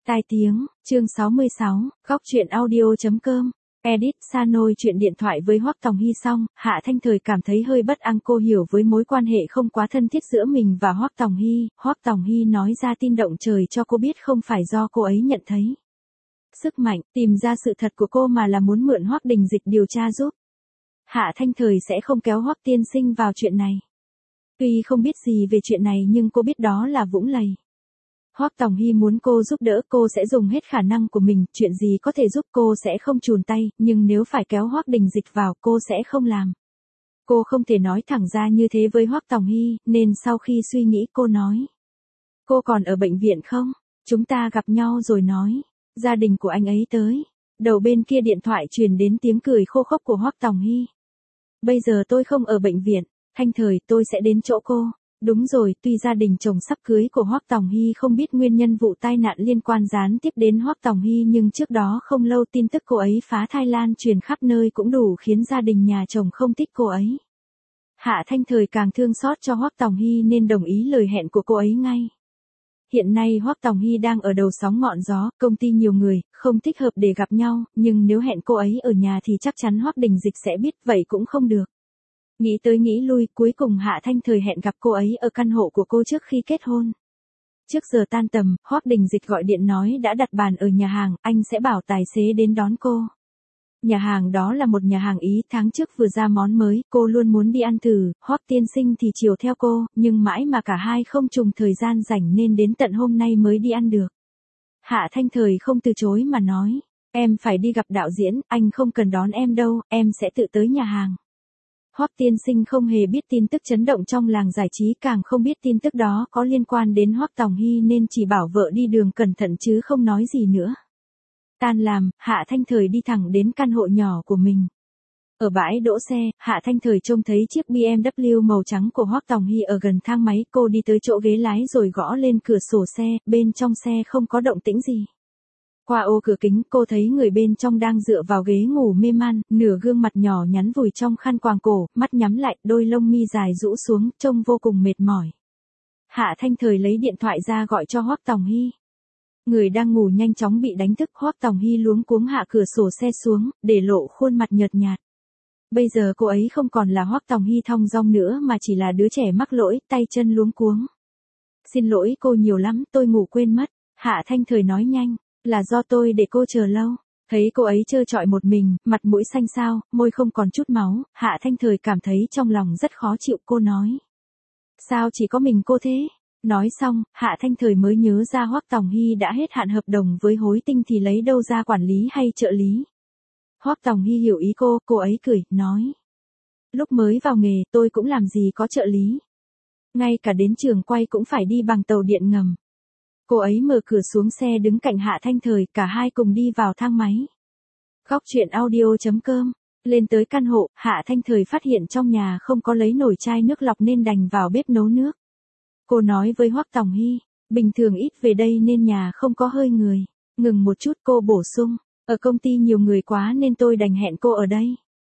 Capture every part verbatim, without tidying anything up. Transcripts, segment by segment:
Tai tiếng, chương sáu mươi sáu, góc truyện audio.com. Edit Sanoi chuyện điện thoại với Hoắc Tòng Hy xong, Hạ Thanh Thời cảm thấy hơi bất an. Cô hiểu với mối quan hệ không quá thân thiết giữa mình và Hoắc Tòng Hy. Hoắc Tòng Hy nói ra tin động trời cho cô biết không phải do cô ấy nhận thấy sức mạnh, tìm ra sự thật của cô mà là muốn mượn Hoắc Đình Dịch điều tra giúp. Hạ Thanh Thời sẽ không kéo Hoắc tiên sinh vào chuyện này. Tuy không biết gì về chuyện này nhưng cô biết đó là vũng lầy. Hoắc Tòng Hy muốn cô giúp đỡ, cô sẽ dùng hết khả năng của mình, chuyện gì có thể giúp cô sẽ không chùn tay, nhưng nếu phải kéo Hoắc Đình Dịch vào, cô sẽ không làm. Cô không thể nói thẳng ra như thế với Hoắc Tòng Hy, nên sau khi suy nghĩ cô nói. Cô còn ở bệnh viện không? Chúng ta gặp nhau rồi nói. Gia đình của anh ấy tới. Đầu bên kia điện thoại truyền đến tiếng cười khô khốc của Hoắc Tòng Hy. Bây giờ tôi không ở bệnh viện, Thanh Thời, tôi sẽ đến chỗ cô. Đúng rồi, tuy gia đình chồng sắp cưới của Hoắc Tòng Hy không biết nguyên nhân vụ tai nạn liên quan gián tiếp đến Hoắc Tòng Hy, nhưng trước đó không lâu tin tức cô ấy phá thai lan truyền khắp nơi cũng đủ khiến gia đình nhà chồng không thích cô ấy. Hạ Thanh Thời càng thương xót cho Hoắc Tòng Hy nên đồng ý lời hẹn của cô ấy ngay. Hiện nay Hoắc Tòng Hy đang ở đầu sóng ngọn gió, công ty nhiều người, không thích hợp để gặp nhau, nhưng nếu hẹn cô ấy ở nhà thì chắc chắn Hoắc Đình Dịch sẽ biết, vậy cũng không được. Nghĩ tới nghĩ lui, cuối cùng Hạ Thanh Thời hẹn gặp cô ấy ở căn hộ của cô trước khi kết hôn. Trước giờ tan tầm, Hoắc Đình Dịch gọi điện nói đã đặt bàn ở nhà hàng, anh sẽ bảo tài xế đến đón cô. Nhà hàng đó là một nhà hàng Ý, tháng trước vừa ra món mới, cô luôn muốn đi ăn thử. Hoắc tiên sinh thì chiều theo cô, nhưng mãi mà cả hai không trùng thời gian rảnh nên đến tận hôm nay mới đi ăn được. Hạ Thanh Thời không từ chối mà nói, em phải đi gặp đạo diễn, anh không cần đón em đâu, em sẽ tự tới nhà hàng. Hoắc tiên sinh không hề biết tin tức chấn động trong làng giải trí, càng không biết tin tức đó có liên quan đến Hoắc Tòng Hy nên chỉ bảo vợ đi đường cẩn thận chứ không nói gì nữa. Tan làm, Hạ Thanh Thời đi thẳng đến căn hộ nhỏ của mình. Ở bãi đỗ xe, Hạ Thanh Thời trông thấy chiếc bê em vê màu trắng của Hoắc Tòng Hy ở gần thang máy, cô đi tới chỗ ghế lái rồi gõ lên cửa sổ xe, bên trong xe không có động tĩnh gì. Qua ô cửa kính, cô thấy người bên trong đang dựa vào ghế ngủ mê man, nửa gương mặt nhỏ nhắn vùi trong khăn quàng cổ, mắt nhắm lại, đôi lông mi dài rũ xuống, trông vô cùng mệt mỏi. Hạ Thanh Thời lấy điện thoại ra gọi cho Hoắc Tòng Hy. Người đang ngủ nhanh chóng bị đánh thức, Hoắc Tòng Hy luống cuống hạ cửa sổ xe xuống, để lộ khuôn mặt nhợt nhạt. Bây giờ cô ấy không còn là Hoắc Tòng Hy thong dong nữa mà chỉ là đứa trẻ mắc lỗi, tay chân luống cuống. Xin lỗi cô nhiều lắm, tôi ngủ quên mất. Hạ Thanh Thời nói nhanh. Là do tôi để cô chờ lâu. Thấy cô ấy trơ trọi một mình, mặt mũi xanh xao, môi không còn chút máu, Hạ Thanh Thời cảm thấy trong lòng rất khó chịu. Cô nói, sao chỉ có mình cô thế? Nói xong, Hạ Thanh Thời mới nhớ ra Hoắc Tòng Hy đã hết hạn hợp đồng với Hối Tinh thì lấy đâu ra quản lý hay trợ lý. Hoắc Tòng Hy hiểu ý cô, cô ấy cười, nói, lúc mới vào nghề tôi cũng làm gì có trợ lý. Ngay cả đến trường quay cũng phải đi bằng tàu điện ngầm. Cô ấy mở cửa xuống xe đứng cạnh Hạ Thanh Thời, cả hai cùng đi vào thang máy. Góc truyện audio.com. Lên tới căn hộ, Hạ Thanh Thời phát hiện trong nhà không có lấy nồi chai nước lọc nên đành vào bếp nấu nước. Cô nói với Hoắc Tòng Hy, bình thường ít về đây nên nhà không có hơi người. Ngừng một chút cô bổ sung, ở công ty nhiều người quá nên tôi đành hẹn cô ở đây.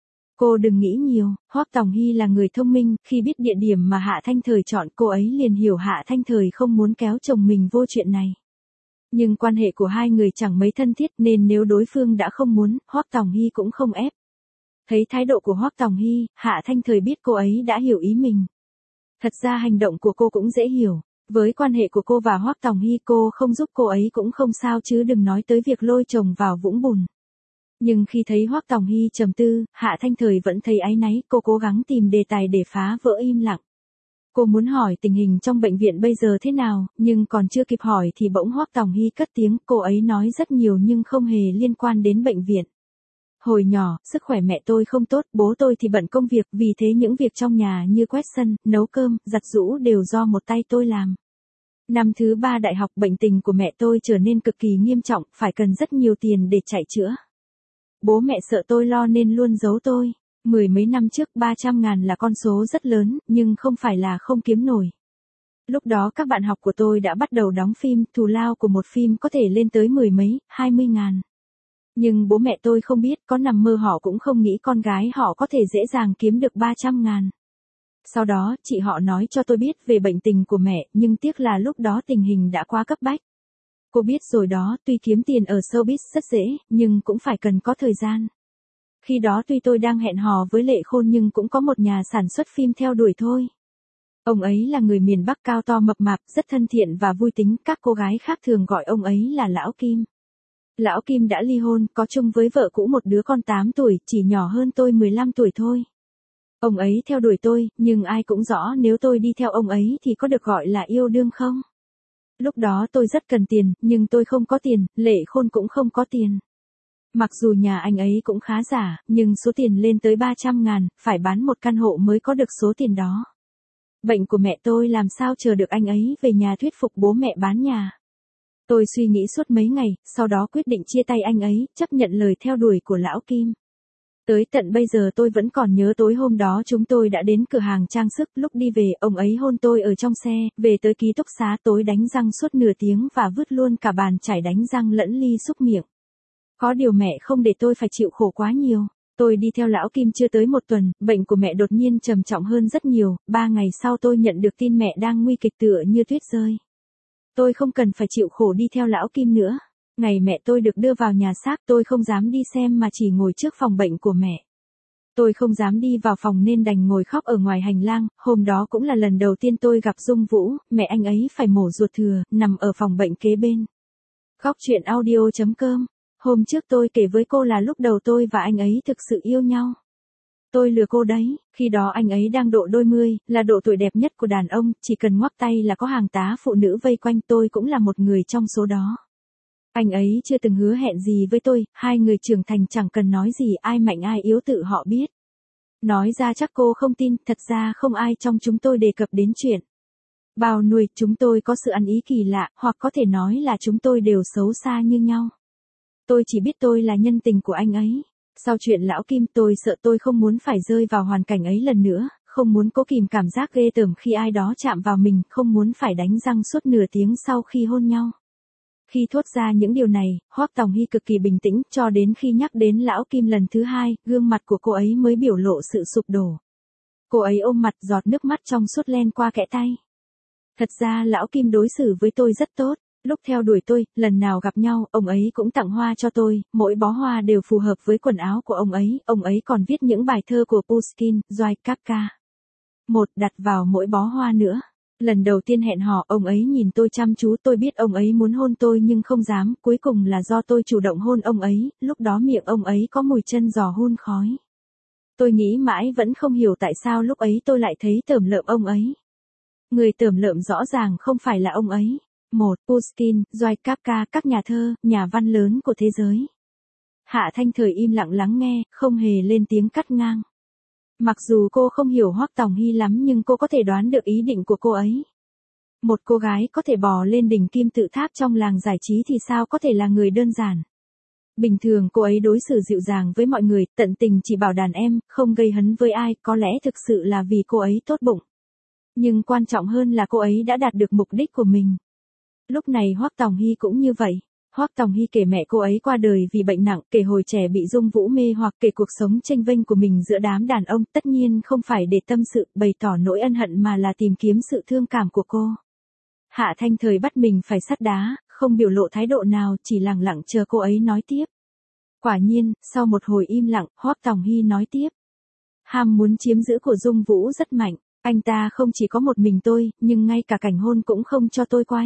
Cô đừng nghĩ nhiều, Hoắc Tòng Hy là người thông minh, khi biết địa điểm mà Hạ Thanh Thời chọn cô ấy liền hiểu Hạ Thanh Thời không muốn kéo chồng mình vô chuyện này. Nhưng quan hệ của hai người chẳng mấy thân thiết nên nếu đối phương đã không muốn, Hoắc Tòng Hy cũng không ép. Thấy thái độ của Hoắc Tòng Hy, Hạ Thanh Thời biết cô ấy đã hiểu ý mình. Thật ra hành động của cô cũng dễ hiểu, với quan hệ của cô và Hoắc Tòng Hy cô không giúp cô ấy cũng không sao chứ đừng nói tới việc lôi chồng vào vũng bùn. Nhưng khi thấy Hoắc Tòng Hy trầm tư, Hạ Thanh Thời vẫn thấy áy náy, cô cố gắng tìm đề tài để phá vỡ im lặng. Cô muốn hỏi tình hình trong bệnh viện bây giờ thế nào, nhưng còn chưa kịp hỏi thì bỗng Hoắc Tòng Hy cất tiếng, cô ấy nói rất nhiều nhưng không hề liên quan đến bệnh viện. Hồi nhỏ, sức khỏe mẹ tôi không tốt, bố tôi thì bận công việc, vì thế những việc trong nhà như quét sân, nấu cơm, giặt giũ đều do một tay tôi làm. Năm thứ ba đại học bệnh tình của mẹ tôi trở nên cực kỳ nghiêm trọng, phải cần rất nhiều tiền để chạy chữa. Bố mẹ sợ tôi lo nên luôn giấu tôi. Mười mấy năm trước ba trăm ngàn là con số rất lớn, nhưng không phải là không kiếm nổi. Lúc đó các bạn học của tôi đã bắt đầu đóng phim, thù lao của một phim có thể lên tới mười mấy, hai mươi ngàn. Nhưng bố mẹ tôi không biết, có nằm mơ họ cũng không nghĩ con gái họ có thể dễ dàng kiếm được ba trăm ngàn. Sau đó, chị họ nói cho tôi biết về bệnh tình của mẹ, nhưng tiếc là lúc đó tình hình đã quá cấp bách. Cô biết rồi đó, tuy kiếm tiền ở showbiz rất dễ, nhưng cũng phải cần có thời gian. Khi đó tuy tôi đang hẹn hò với Lệ Khôn nhưng cũng có một nhà sản xuất phim theo đuổi thôi. Ông ấy là người miền Bắc cao to mập mạp, rất thân thiện và vui tính, các cô gái khác thường gọi ông ấy là Lão Kim. Lão Kim đã ly hôn, có chung với vợ cũ một đứa con tám tuổi, chỉ nhỏ hơn tôi mười lăm tuổi thôi. Ông ấy theo đuổi tôi, nhưng ai cũng rõ nếu tôi đi theo ông ấy thì có được gọi là yêu đương không? Lúc đó tôi rất cần tiền, nhưng tôi không có tiền, Lệ Khôn cũng không có tiền. Mặc dù nhà anh ấy cũng khá giả, nhưng số tiền lên tới ba trăm ngàn, phải bán một căn hộ mới có được số tiền đó. Bệnh của mẹ tôi làm sao chờ được anh ấy về nhà thuyết phục bố mẹ bán nhà. Tôi suy nghĩ suốt mấy ngày, sau đó quyết định chia tay anh ấy, chấp nhận lời theo đuổi của Lão Kim. Tới tận bây giờ tôi vẫn còn nhớ tối hôm đó chúng tôi đã đến cửa hàng trang sức, lúc đi về ông ấy hôn tôi ở trong xe, về tới ký túc xá tối đánh răng suốt nửa tiếng và vứt luôn cả bàn chải đánh răng lẫn ly xúc miệng. Có điều mẹ không để tôi phải chịu khổ quá nhiều. Tôi đi theo Lão Kim chưa tới một tuần, bệnh của mẹ đột nhiên trầm trọng hơn rất nhiều, ba ngày sau tôi nhận được tin mẹ đang nguy kịch tựa như tuyết rơi. Tôi không cần phải chịu khổ đi theo Lão Kim nữa. Ngày mẹ tôi được đưa vào nhà xác tôi không dám đi xem mà chỉ ngồi trước phòng bệnh của mẹ. Tôi không dám đi vào phòng nên đành ngồi khóc ở ngoài hành lang, hôm đó cũng là lần đầu tiên tôi gặp Dung Vũ, mẹ anh ấy phải mổ ruột thừa, nằm ở phòng bệnh kế bên. Góc truyện audio chấm com. Hôm trước tôi kể với cô là lúc đầu tôi và anh ấy thực sự yêu nhau. Tôi lừa cô đấy, khi đó anh ấy đang độ đôi mươi, là độ tuổi đẹp nhất của đàn ông, chỉ cần ngoắc tay là có hàng tá phụ nữ vây quanh, tôi cũng là một người trong số đó. Anh ấy chưa từng hứa hẹn gì với tôi, hai người trưởng thành chẳng cần nói gì, ai mạnh ai yếu tự họ biết. Nói ra chắc cô không tin, thật ra không ai trong chúng tôi đề cập đến chuyện bao nuôi, chúng tôi có sự ăn ý kỳ lạ, hoặc có thể nói là chúng tôi đều xấu xa như nhau. Tôi chỉ biết tôi là nhân tình của anh ấy. Sau chuyện Lão Kim tôi sợ tôi không muốn phải rơi vào hoàn cảnh ấy lần nữa, không muốn cố kìm cảm giác ghê tởm khi ai đó chạm vào mình, không muốn phải đánh răng suốt nửa tiếng sau khi hôn nhau. Khi thốt ra những điều này, Hoắc Tòng Hy cực kỳ bình tĩnh, cho đến khi nhắc đến Lão Kim lần thứ hai, gương mặt của cô ấy mới biểu lộ sự sụp đổ. Cô ấy ôm mặt, giọt nước mắt trong suốt len qua kẽ tay. Thật ra Lão Kim đối xử với tôi rất tốt. Lúc theo đuổi tôi, lần nào gặp nhau, ông ấy cũng tặng hoa cho tôi, mỗi bó hoa đều phù hợp với quần áo của ông ấy, ông ấy còn viết những bài thơ của Pushkin, Dostoevsky, Kafka. Một đặt vào mỗi bó hoa nữa. Lần đầu tiên hẹn hò, ông ấy nhìn tôi chăm chú, tôi biết ông ấy muốn hôn tôi nhưng không dám, cuối cùng là do tôi chủ động hôn ông ấy, lúc đó miệng ông ấy có mùi chân giò hun khói. Tôi nghĩ mãi vẫn không hiểu tại sao lúc ấy tôi lại thấy tởm lợm ông ấy. Người tởm lợm rõ ràng không phải là ông ấy. Một, Pushkin, Dostoevsky, Kafka, các nhà thơ, nhà văn lớn của thế giới. Hạ Thanh Thời im lặng lắng nghe, không hề lên tiếng cắt ngang. Mặc dù cô không hiểu Hoắc Tòng Hy lắm nhưng cô có thể đoán được ý định của cô ấy. Một cô gái có thể bò lên đỉnh kim tự tháp trong làng giải trí thì sao có thể là người đơn giản. Bình thường cô ấy đối xử dịu dàng với mọi người, tận tình chỉ bảo đàn em, không gây hấn với ai, có lẽ thực sự là vì cô ấy tốt bụng. Nhưng quan trọng hơn là cô ấy đã đạt được mục đích của mình. Lúc này Hoắc Tòng Hy cũng như vậy. Hoắc Tòng Hy kể mẹ cô ấy qua đời vì bệnh nặng, kể hồi trẻ bị Dung Vũ mê hoặc kể cuộc sống chênh vênh của mình giữa đám đàn ông, tất nhiên không phải để tâm sự, bày tỏ nỗi ân hận mà là tìm kiếm sự thương cảm của cô. Hạ Thanh Thời bắt mình phải sắt đá, không biểu lộ thái độ nào, chỉ lặng lặng chờ cô ấy nói tiếp. Quả nhiên, sau một hồi im lặng, Hoắc Tòng Hy nói tiếp. Ham muốn chiếm giữ của Dung Vũ rất mạnh, anh ta không chỉ có một mình tôi, nhưng ngay cả cảnh hôn cũng không cho tôi quay.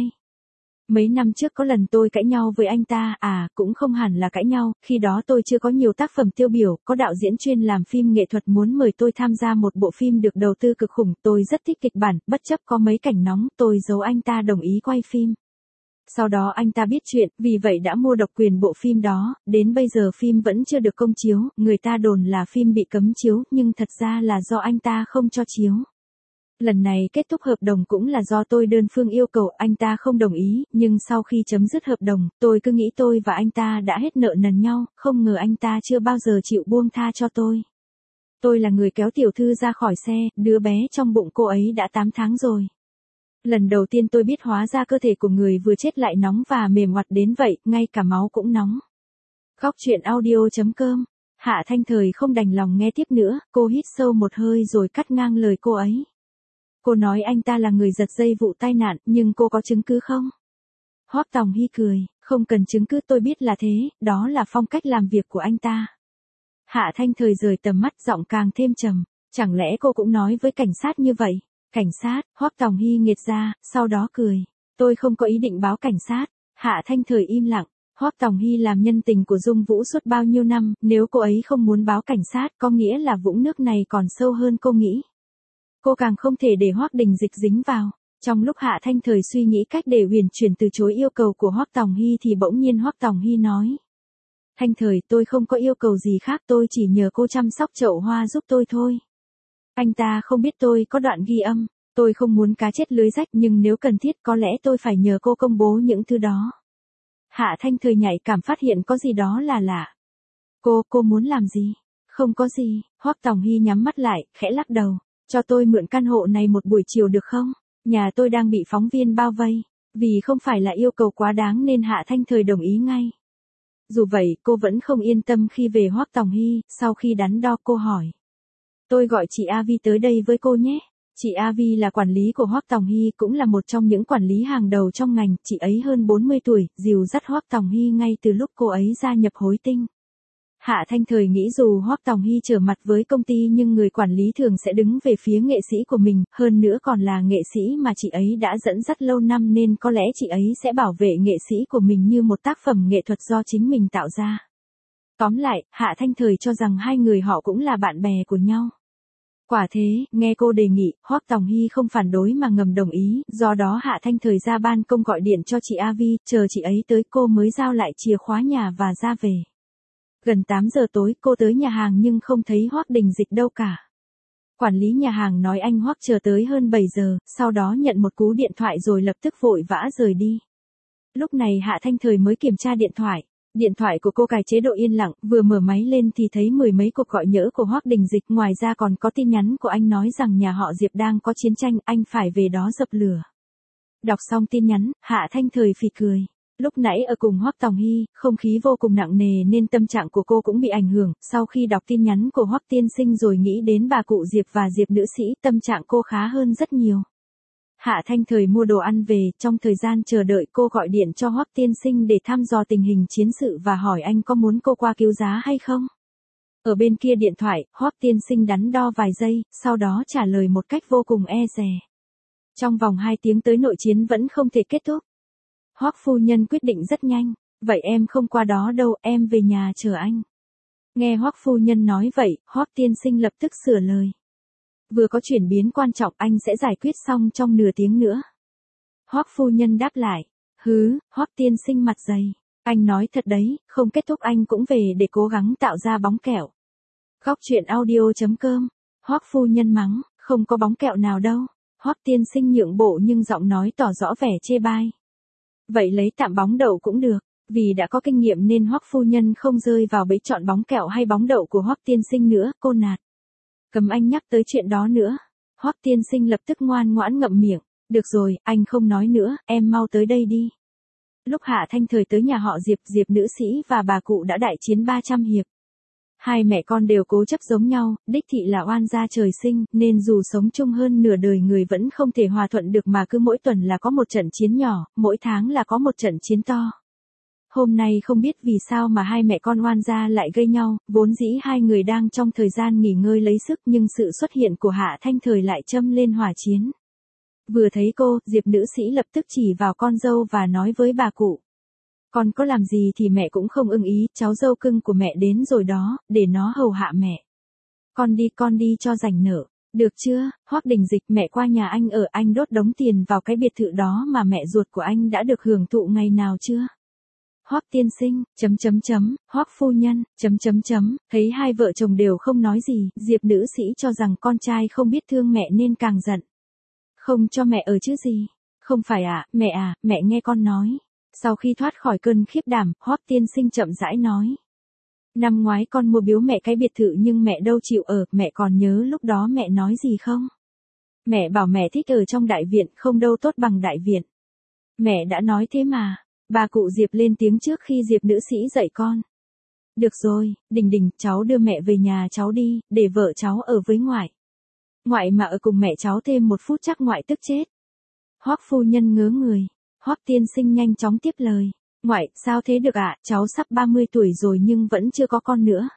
Mấy năm trước có lần tôi cãi nhau với anh ta, à, cũng không hẳn là cãi nhau, khi đó tôi chưa có nhiều tác phẩm tiêu biểu, có đạo diễn chuyên làm phim nghệ thuật muốn mời tôi tham gia một bộ phim được đầu tư cực khủng, tôi rất thích kịch bản, bất chấp có mấy cảnh nóng, tôi giấu anh ta đồng ý quay phim. Sau đó anh ta biết chuyện, vì vậy đã mua độc quyền bộ phim đó, đến bây giờ phim vẫn chưa được công chiếu, người ta đồn là phim bị cấm chiếu, nhưng thật ra là do anh ta không cho chiếu. Lần này kết thúc hợp đồng cũng là do tôi đơn phương yêu cầu, anh ta không đồng ý, nhưng sau khi chấm dứt hợp đồng, tôi cứ nghĩ tôi và anh ta đã hết nợ nần nhau, không ngờ anh ta chưa bao giờ chịu buông tha cho tôi. Tôi là người kéo tiểu thư ra khỏi xe, đứa bé trong bụng cô ấy đã tám tháng rồi. Lần đầu tiên tôi biết hóa ra cơ thể của người vừa chết lại nóng và mềm ngoặt đến vậy, ngay cả máu cũng nóng. Góc truyện audio chấm com. Hạ Thanh Thời không đành lòng nghe tiếp nữa, cô hít sâu một hơi rồi cắt ngang lời cô ấy. Cô nói anh ta là người giật dây vụ tai nạn, nhưng cô có chứng cứ không? Hoắc Tòng Hy cười, không cần chứng cứ tôi biết là thế, đó là phong cách làm việc của anh ta. Hạ Thanh Thời rời tầm mắt giọng càng thêm trầm, chẳng lẽ cô cũng nói với cảnh sát như vậy? Cảnh sát, Hoắc Tòng Hy nghiệt ra, sau đó cười, tôi không có ý định báo cảnh sát. Hạ Thanh Thời im lặng, Hoắc Tòng Hy làm nhân tình của Dung Vũ suốt bao nhiêu năm, nếu cô ấy không muốn báo cảnh sát có nghĩa là vũng nước này còn sâu hơn cô nghĩ. Cô càng không thể để Hoắc Đình Dịch dính vào. Trong lúc Hạ Thanh Thời suy nghĩ cách để huyền chuyển từ chối yêu cầu của Hoắc Tòng Hy thì bỗng nhiên Hoắc Tòng Hy nói. Thanh Thời, tôi không có yêu cầu gì khác, tôi chỉ nhờ cô chăm sóc chậu hoa giúp tôi thôi. Anh ta không biết tôi có đoạn ghi âm, tôi không muốn cá chết lưới rách nhưng nếu cần thiết có lẽ tôi phải nhờ cô công bố những thứ đó. Hạ Thanh Thời nhạy cảm phát hiện có gì đó là lạ. Cô, cô muốn làm gì? Không có gì, Hoắc Tòng Hy nhắm mắt lại, khẽ lắc đầu. Cho tôi mượn căn hộ này một buổi chiều được không? Nhà tôi đang bị phóng viên bao vây. Vì không phải là yêu cầu quá đáng nên Hạ Thanh Thời đồng ý ngay. Dù vậy, cô vẫn không yên tâm khi về Hoắc Tòng Hy, sau khi đắn đo cô hỏi. Tôi gọi chị A Vi tới đây với cô nhé. Chị A Vi là quản lý của Hoắc Tòng Hy, cũng là một trong những quản lý hàng đầu trong ngành, chị ấy hơn bốn mươi tuổi, dìu dắt Hoắc Tòng Hy ngay từ lúc cô ấy gia nhập Hối Tinh. Hạ Thanh Thời nghĩ dù Hoắc Tòng Hy trở mặt với công ty nhưng người quản lý thường sẽ đứng về phía nghệ sĩ của mình, hơn nữa còn là nghệ sĩ mà chị ấy đã dẫn dắt lâu năm nên có lẽ chị ấy sẽ bảo vệ nghệ sĩ của mình như một tác phẩm nghệ thuật do chính mình tạo ra. Tóm lại, Hạ Thanh Thời cho rằng hai người họ cũng là bạn bè của nhau. Quả thế, nghe cô đề nghị, Hoắc Tòng Hy không phản đối mà ngầm đồng ý, do đó Hạ Thanh Thời ra ban công gọi điện cho chị A Vi, chờ chị ấy tới cô mới giao lại chìa khóa nhà và ra về. Gần tám giờ tối cô tới nhà hàng nhưng không thấy Hoắc Đình Dịch đâu cả. Quản lý nhà hàng nói anh Hoắc chờ tới hơn bảy giờ, sau đó nhận một cú điện thoại rồi lập tức vội vã rời đi. Lúc này Hạ Thanh Thời mới kiểm tra điện thoại. Điện thoại của cô cài chế độ yên lặng, vừa mở máy lên thì thấy mười mấy cuộc gọi nhỡ của Hoắc Đình Dịch, ngoài ra còn có tin nhắn của anh nói rằng nhà họ Diệp đang có chiến tranh, anh phải về đó dập lửa. Đọc xong tin nhắn, Hạ Thanh Thời phì cười. Lúc nãy ở cùng Hoắc Tòng Hy, không khí vô cùng nặng nề nên tâm trạng của cô cũng bị ảnh hưởng, sau khi đọc tin nhắn của Hoắc tiên sinh rồi nghĩ đến bà cụ Diệp và Diệp nữ sĩ, tâm trạng cô khá hơn rất nhiều. Hạ Thanh Thời mua đồ ăn về, trong thời gian chờ đợi cô gọi điện cho Hoắc tiên sinh để thăm dò tình hình chiến sự và hỏi anh có muốn cô qua cứu giá hay không. Ở bên kia điện thoại, Hoắc tiên sinh đắn đo vài giây, sau đó trả lời một cách vô cùng e dè. Trong vòng hai tiếng tới nội chiến vẫn không thể kết thúc. Hoắc phu nhân quyết định rất nhanh, vậy em không qua đó đâu, em về nhà chờ anh. Nghe Hoắc phu nhân nói vậy, Hoắc tiên sinh lập tức sửa lời. Vừa có chuyển biến quan trọng anh sẽ giải quyết xong trong nửa tiếng nữa. Hoắc phu nhân đáp lại, hứ, Hoắc tiên sinh mặt dày. Anh nói thật đấy, không kết thúc anh cũng về để cố gắng tạo ra bóng kẹo. Góc truyện audio chấm com, Hoắc phu nhân mắng, không có bóng kẹo nào đâu. Hoắc tiên sinh nhượng bộ nhưng giọng nói tỏ rõ vẻ chê bai. Vậy lấy tạm bóng đậu cũng được, vì đã có kinh nghiệm nên Hoắc phu nhân không rơi vào bẫy chọn bóng kẹo hay bóng đậu của Hoắc tiên sinh nữa, cô nạt. Cấm anh nhắc tới chuyện đó nữa. Hoắc tiên sinh lập tức ngoan ngoãn ngậm miệng, được rồi, anh không nói nữa, em mau tới đây đi. Lúc Hạ Thanh Thời tới nhà họ Diệp, Diệp nữ sĩ và bà cụ đã đại chiến ba trăm hiệp. Hai mẹ con đều cố chấp giống nhau, đích thị là oan gia trời sinh, nên dù sống chung hơn nửa đời người vẫn không thể hòa thuận được mà cứ mỗi tuần là có một trận chiến nhỏ, mỗi tháng là có một trận chiến to. Hôm nay không biết vì sao mà hai mẹ con oan gia lại gây nhau, vốn dĩ hai người đang trong thời gian nghỉ ngơi lấy sức nhưng sự xuất hiện của Hạ Thanh Thời lại châm lên hỏa chiến. Vừa thấy cô, Diệp nữ sĩ lập tức chỉ vào con dâu và nói với bà cụ. Con có làm gì thì mẹ cũng không ưng ý, cháu dâu cưng của mẹ đến rồi đó, để nó hầu hạ mẹ. Con đi con đi cho rảnh nợ, được chưa, Hoắc Đình Dịch mẹ qua nhà anh ở, anh đốt đống tiền vào cái biệt thự đó mà mẹ ruột của anh đã được hưởng thụ ngày nào chưa? Hoắc tiên sinh, chấm chấm chấm, Hoắc phu nhân, chấm chấm chấm, thấy hai vợ chồng đều không nói gì, Diệp nữ sĩ cho rằng con trai không biết thương mẹ nên càng giận. Không cho mẹ ở chứ gì? Không phải à, mẹ à, mẹ nghe con nói. Sau khi thoát khỏi cơn khiếp đảm, Hoắc tiên sinh chậm rãi nói. Năm ngoái con mua biếu mẹ cái biệt thự nhưng mẹ đâu chịu ở, mẹ còn nhớ lúc đó mẹ nói gì không? Mẹ bảo mẹ thích ở trong đại viện, không đâu tốt bằng đại viện. Mẹ đã nói thế mà. Bà cụ Diệp lên tiếng trước khi Diệp nữ sĩ dạy con. Được rồi, Đình Đình, cháu đưa mẹ về nhà cháu đi, để vợ cháu ở với ngoại. Ngoại mà ở cùng mẹ cháu thêm một phút chắc ngoại tức chết. Hoắc phu nhân ngớ người. Hoắc tiên sinh nhanh chóng tiếp lời. Ngoại, sao thế được ạ, cháu sắp ba mươi tuổi rồi nhưng vẫn chưa có con nữa.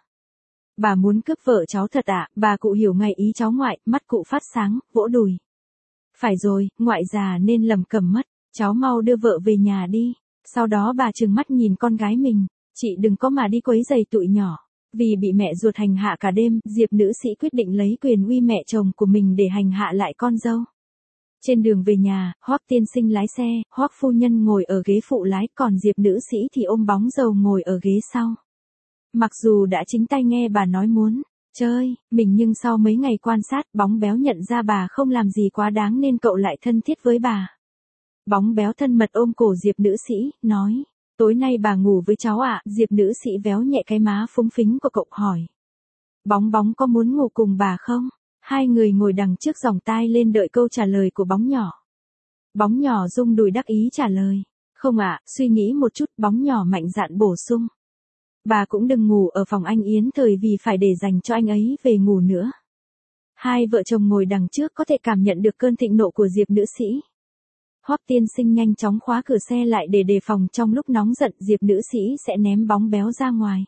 Bà muốn cướp vợ cháu thật ạ, bà cụ hiểu ngay ý cháu ngoại, mắt cụ phát sáng, vỗ đùi. Phải rồi, ngoại già nên lầm cầm mất, cháu mau đưa vợ về nhà đi. Sau đó bà trừng mắt nhìn con gái mình, chị đừng có mà đi quấy giày tụi nhỏ. Vì bị mẹ ruột hành hạ cả đêm, Diệp nữ sĩ quyết định lấy quyền uy mẹ chồng của mình để hành hạ lại con dâu. Trên đường về nhà, Hoắc tiên sinh lái xe, Hoắc phu nhân ngồi ở ghế phụ lái, còn Diệp nữ sĩ thì ôm bóng dầu ngồi ở ghế sau. Mặc dù đã chính tay nghe bà nói muốn chơi mình nhưng sau mấy ngày quan sát, bóng béo nhận ra bà không làm gì quá đáng nên cậu lại thân thiết với bà. Bóng béo thân mật ôm cổ Diệp nữ sĩ, nói, tối nay bà ngủ với cháu ạ, à? Diệp nữ sĩ véo nhẹ cái má phúng phính của cậu hỏi. Bóng bóng có muốn ngủ cùng bà không? Hai người ngồi đằng trước giòng tai lên đợi câu trả lời của bóng nhỏ. Bóng nhỏ rung đùi đắc ý trả lời. Không ạ, à, suy nghĩ một chút, bóng nhỏ mạnh dạn bổ sung. Bà cũng đừng ngủ ở phòng anh Yến Thời vì phải để dành cho anh ấy về ngủ nữa. Hai vợ chồng ngồi đằng trước có thể cảm nhận được cơn thịnh nộ của Diệp nữ sĩ. Hoắc tiên sinh nhanh chóng khóa cửa xe lại để đề phòng trong lúc nóng giận Diệp nữ sĩ sẽ ném bóng béo ra ngoài.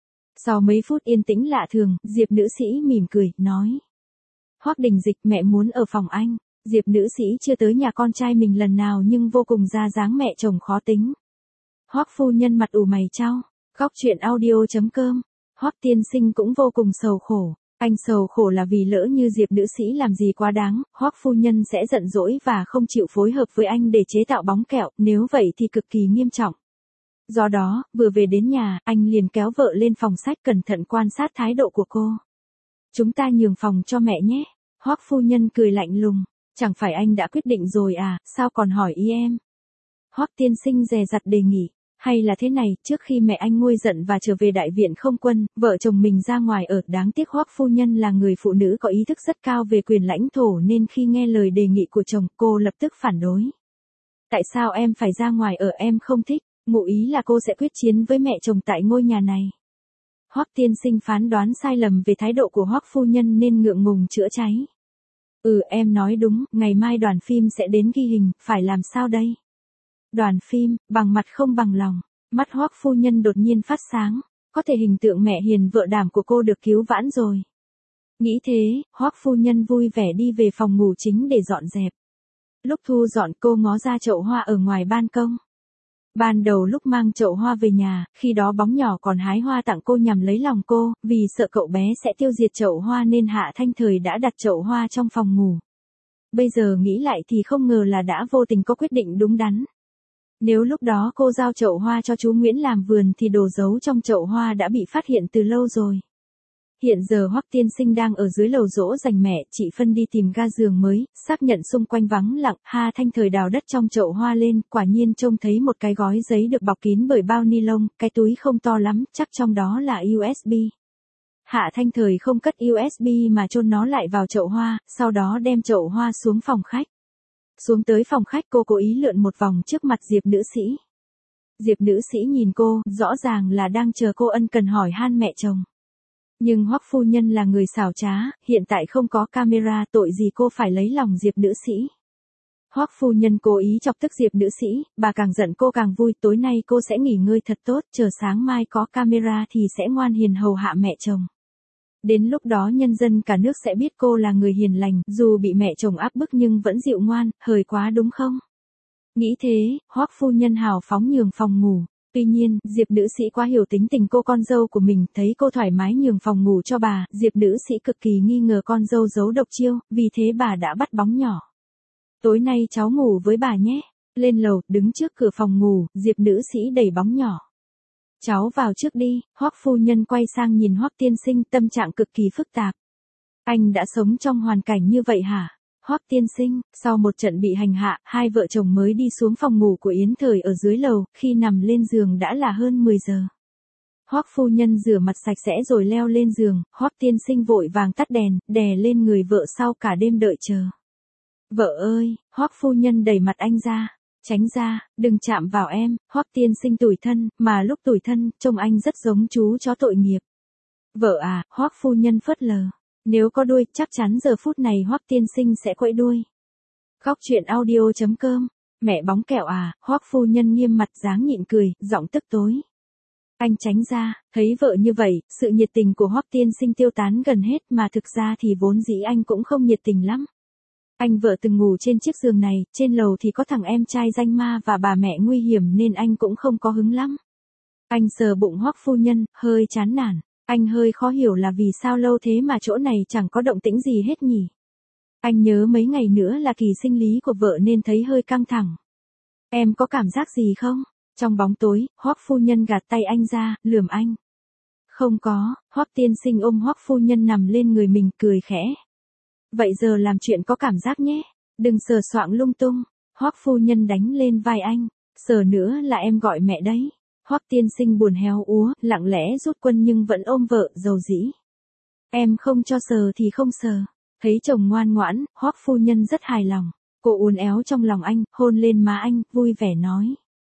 Sau mấy phút yên tĩnh lạ thường, Diệp nữ sĩ mỉm cười, nói. Hoắc Đình Dịch, mẹ muốn ở phòng anh. Diệp nữ sĩ chưa tới nhà con trai mình lần nào nhưng vô cùng ra dáng mẹ chồng khó tính. Hoắc phu nhân mặt ủ mày chau. Góc truyện audio chấm com. Hoắc tiên sinh cũng vô cùng sầu khổ. Anh sầu khổ là vì lỡ như Diệp nữ sĩ làm gì quá đáng, Hoắc phu nhân sẽ giận dỗi và không chịu phối hợp với anh để chế tạo bóng kẹo, nếu vậy thì cực kỳ nghiêm trọng. Do đó, vừa về đến nhà, anh liền kéo vợ lên phòng sách cẩn thận quan sát thái độ của cô. Chúng ta nhường phòng cho mẹ nhé. Hoắc phu nhân cười lạnh lùng. Chẳng phải anh đã quyết định rồi à, sao còn hỏi ý em? Hoắc tiên sinh dè dặt đề nghị. Hay là thế này, trước khi mẹ anh nguôi giận và trở về đại viện không quân, vợ chồng mình ra ngoài ở, đáng tiếc Hoắc phu nhân là người phụ nữ có ý thức rất cao về quyền lãnh thổ nên khi nghe lời đề nghị của chồng, cô lập tức phản đối. Tại sao em phải ra ngoài ở, em không thích, ngụ ý là cô sẽ quyết chiến với mẹ chồng tại ngôi nhà này. Hoắc tiên sinh phán đoán sai lầm về thái độ của Hoắc phu nhân nên ngượng ngùng chữa cháy. Ừ, em nói đúng, ngày mai đoàn phim sẽ đến ghi hình, phải làm sao đây? Đoàn phim, bằng mặt không bằng lòng. Mắt Hoắc phu nhân đột nhiên phát sáng, có thể hình tượng mẹ hiền vợ đảm của cô được cứu vãn rồi. Nghĩ thế, Hoắc phu nhân vui vẻ đi về phòng ngủ chính để dọn dẹp. Lúc thu dọn cô ngó ra chậu hoa ở ngoài ban công. Ban đầu lúc mang chậu hoa về nhà, khi đó bóng nhỏ còn hái hoa tặng cô nhằm lấy lòng cô, vì sợ cậu bé sẽ tiêu diệt chậu hoa nên Hạ Thanh Thời đã đặt chậu hoa trong phòng ngủ. Bây giờ nghĩ lại thì không ngờ là đã vô tình có quyết định đúng đắn. Nếu lúc đó cô giao chậu hoa cho chú Nguyễn làm vườn thì đồ giấu trong chậu hoa đã bị phát hiện từ lâu rồi. Hiện giờ Hoắc tiên sinh đang ở dưới lầu dỗ dành mẹ, chị Phân đi tìm ga giường mới, xác nhận xung quanh vắng lặng, Hà Thanh Thời đào đất trong chậu hoa lên, quả nhiên trông thấy một cái gói giấy được bọc kín bởi bao ni lông, cái túi không to lắm, chắc trong đó là u ét bê. Hạ Thanh Thời không cất u ét bê mà chôn nó lại vào chậu hoa, sau đó đem chậu hoa xuống phòng khách. Xuống tới phòng khách cô cố ý lượn một vòng trước mặt Diệp nữ sĩ. Diệp nữ sĩ nhìn cô, rõ ràng là đang chờ cô ân cần hỏi han mẹ chồng. Nhưng Hoắc phu nhân là người xảo trá, hiện tại không có camera, tội gì cô phải lấy lòng Diệp nữ sĩ. Hoắc phu nhân cố ý chọc tức Diệp nữ sĩ, bà càng giận cô càng vui, tối nay cô sẽ nghỉ ngơi thật tốt, chờ sáng mai có camera thì sẽ ngoan hiền hầu hạ mẹ chồng. Đến lúc đó nhân dân cả nước sẽ biết cô là người hiền lành, dù bị mẹ chồng áp bức nhưng vẫn dịu ngoan, hời quá đúng không? Nghĩ thế, Hoắc phu nhân hào phóng nhường phòng ngủ. Tuy nhiên, Diệp nữ sĩ quá hiểu tính tình cô con dâu của mình, thấy cô thoải mái nhường phòng ngủ cho bà, Diệp nữ sĩ cực kỳ nghi ngờ con dâu giấu độc chiêu, vì thế bà đã bắt bóng nhỏ. Tối nay cháu ngủ với bà nhé. Lên lầu, đứng trước cửa phòng ngủ, Diệp nữ sĩ đẩy bóng nhỏ. Cháu vào trước đi. Hoắc phu nhân quay sang nhìn Hoắc tiên sinh, tâm trạng cực kỳ phức tạp. Anh đã sống trong hoàn cảnh như vậy hả? Hoắc tiên sinh, sau một trận bị hành hạ, hai vợ chồng mới đi xuống phòng ngủ của Yến Thời ở dưới lầu, khi nằm lên giường đã là hơn mười giờ. Hoắc phu nhân rửa mặt sạch sẽ rồi leo lên giường, Hoắc tiên sinh vội vàng tắt đèn, đè lên người vợ sau cả đêm đợi chờ. Vợ ơi, Hoắc phu nhân đẩy mặt anh ra. Tránh ra, đừng chạm vào em. Hoắc tiên sinh tủi thân, mà lúc tủi thân, trông anh rất giống chú chó tội nghiệp. Vợ à, Hoắc phu nhân phớt lờ. Nếu có đuôi, chắc chắn giờ phút này Hoắc tiên sinh sẽ quẫy đuôi. Góc truyện audio chấm com Mẹ bóng kẹo à, Hoắc phu nhân nghiêm mặt dáng nhịn cười, giọng tức tối. Anh tránh ra, thấy vợ như vậy, sự nhiệt tình của Hoắc tiên sinh tiêu tán gần hết mà thực ra thì vốn dĩ anh cũng không nhiệt tình lắm. Anh vợ từng ngủ trên chiếc giường này, trên lầu thì có thằng em trai danh ma và bà mẹ nguy hiểm nên anh cũng không có hứng lắm. Anh sờ bụng Hoắc phu nhân, hơi chán nản. Anh hơi khó hiểu là vì sao lâu thế mà chỗ này chẳng có động tĩnh gì hết nhỉ. Anh nhớ mấy ngày nữa là kỳ sinh lý của vợ nên thấy hơi căng thẳng. Em có cảm giác gì không? Trong bóng tối, Hoắc phu nhân gạt tay anh ra, lườm anh. Không có, Hoắc tiên sinh ôm Hoắc phu nhân nằm lên người mình cười khẽ. Vậy giờ làm chuyện có cảm giác nhé, đừng sờ soạng lung tung. Hoắc phu nhân đánh lên vai anh, sờ nữa là em gọi mẹ đấy. Hoắc tiên sinh buồn héo úa, lặng lẽ rút quân nhưng vẫn ôm vợ, dầu dĩ. Em không cho sờ thì không sờ. Thấy chồng ngoan ngoãn, Hoắc phu nhân rất hài lòng. Cô uốn éo trong lòng anh, hôn lên má anh, vui vẻ nói.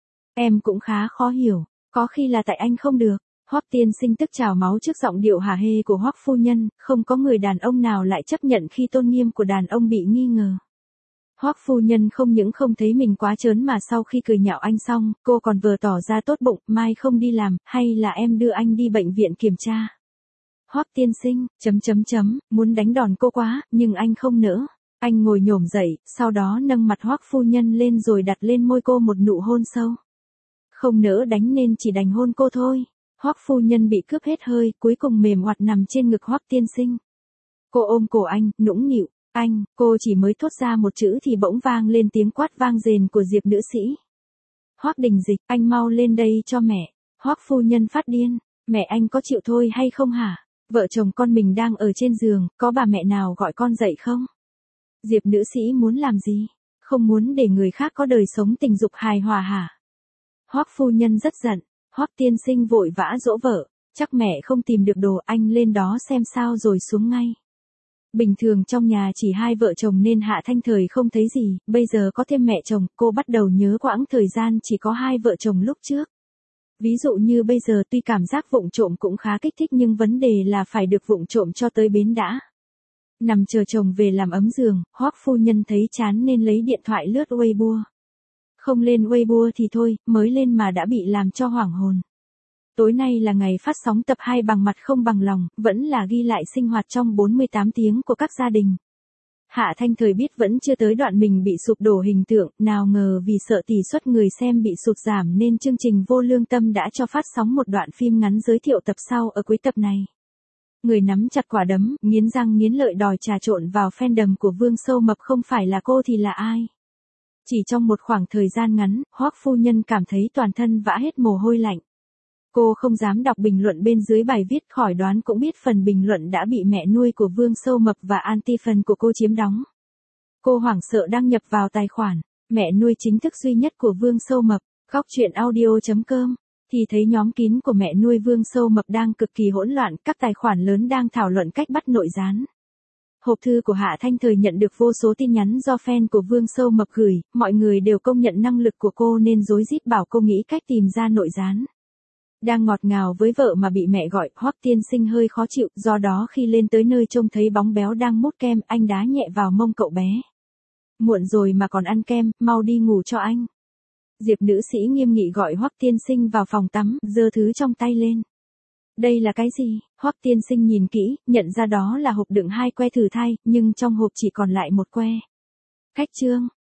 Em cũng khá khó hiểu, có khi là tại anh không được. Hoắc tiên sinh tức trào máu trước giọng điệu hả hê của Hoắc phu nhân, không có người đàn ông nào lại chấp nhận khi tôn nghiêm của đàn ông bị nghi ngờ. Hoắc phu nhân không những không thấy mình quá trớn mà sau khi cười nhạo anh xong, cô còn vừa tỏ ra tốt bụng, mai không đi làm, hay là em đưa anh đi bệnh viện kiểm tra. Hoắc tiên sinh, chấm chấm chấm, muốn đánh đòn cô quá, nhưng anh không nỡ. Anh ngồi nhổm dậy, sau đó nâng mặt Hoắc phu nhân lên rồi đặt lên môi cô một nụ hôn sâu. Không nỡ đánh nên chỉ đành hôn cô thôi. Hoắc phu nhân bị cướp hết hơi, cuối cùng mềm oặt nằm trên ngực Hoắc tiên sinh. Cô ôm cổ anh, nũng nịu. Anh, cô chỉ mới thốt ra một chữ thì bỗng vang lên tiếng quát vang dền của Diệp nữ sĩ. Hoắc Đình Dịch, anh mau lên đây cho mẹ. Hoắc phu nhân phát điên. Mẹ anh có chịu thôi hay không hả? Vợ chồng con mình đang ở trên giường, có bà mẹ nào gọi con dậy không? Diệp nữ sĩ muốn làm gì? Không muốn để người khác có đời sống tình dục hài hòa hả? Hoắc phu nhân rất giận. Hoắc tiên sinh vội vã dỗ vợ. Chắc mẹ không tìm được đồ, anh lên đó xem sao rồi xuống ngay. Bình thường trong nhà chỉ hai vợ chồng nên Hạ Thanh Thời không thấy gì, bây giờ có thêm mẹ chồng, cô bắt đầu nhớ quãng thời gian chỉ có hai vợ chồng lúc trước. Ví dụ như bây giờ tuy cảm giác vụng trộm cũng khá kích thích nhưng vấn đề là phải được vụng trộm cho tới bến đã. Nằm chờ chồng về làm ấm giường, Hoắc phu nhân thấy chán nên lấy điện thoại lướt Weibo. Không lên Weibo thì thôi, mới lên mà đã bị làm cho hoảng hồn. Tối nay là ngày phát sóng tập hai bằng mặt không bằng lòng, vẫn là ghi lại sinh hoạt trong bốn mươi tám tiếng của các gia đình. Hạ Thanh Thời biết vẫn chưa tới đoạn mình bị sụp đổ hình tượng, nào ngờ vì sợ tỷ suất người xem bị sụt giảm nên chương trình Vô Lương Tâm đã cho phát sóng một đoạn phim ngắn giới thiệu tập sau ở cuối tập này. Người nắm chặt quả đấm, nghiến răng nghiến lợi đòi trà trộn vào fandom của Vương Sâu Mập không phải là cô thì là ai? Chỉ trong một khoảng thời gian ngắn, Hoắc phu nhân cảm thấy toàn thân vã hết mồ hôi lạnh. Cô không dám đọc bình luận bên dưới bài viết, khỏi đoán cũng biết phần bình luận đã bị mẹ nuôi của Vương Sâu Mập và anti fan của cô chiếm đóng. Cô hoảng sợ đăng nhập vào tài khoản, mẹ nuôi chính thức duy nhất của Vương Sâu Mập, góc truyện audio chấm com, thì thấy nhóm kín của mẹ nuôi Vương Sâu Mập đang cực kỳ hỗn loạn, các tài khoản lớn đang thảo luận cách bắt nội gián. Hộp thư của Hạ Thanh Thời nhận được vô số tin nhắn do fan của Vương Sâu Mập gửi, mọi người đều công nhận năng lực của cô nên rối rít bảo cô nghĩ cách tìm ra nội gián. Đang ngọt ngào với vợ mà bị mẹ gọi, Hoắc tiên sinh hơi khó chịu, do đó khi lên tới nơi trông thấy bóng béo đang mút kem, anh đá nhẹ vào mông cậu bé. Muộn rồi mà còn ăn kem, mau đi ngủ cho anh. Diệp nữ sĩ nghiêm nghị gọi Hoắc tiên sinh vào phòng tắm, giơ thứ trong tay lên. Đây là cái gì? Hoắc tiên sinh nhìn kỹ, nhận ra đó là hộp đựng hai que thử thai, nhưng trong hộp chỉ còn lại một que. Cách chương,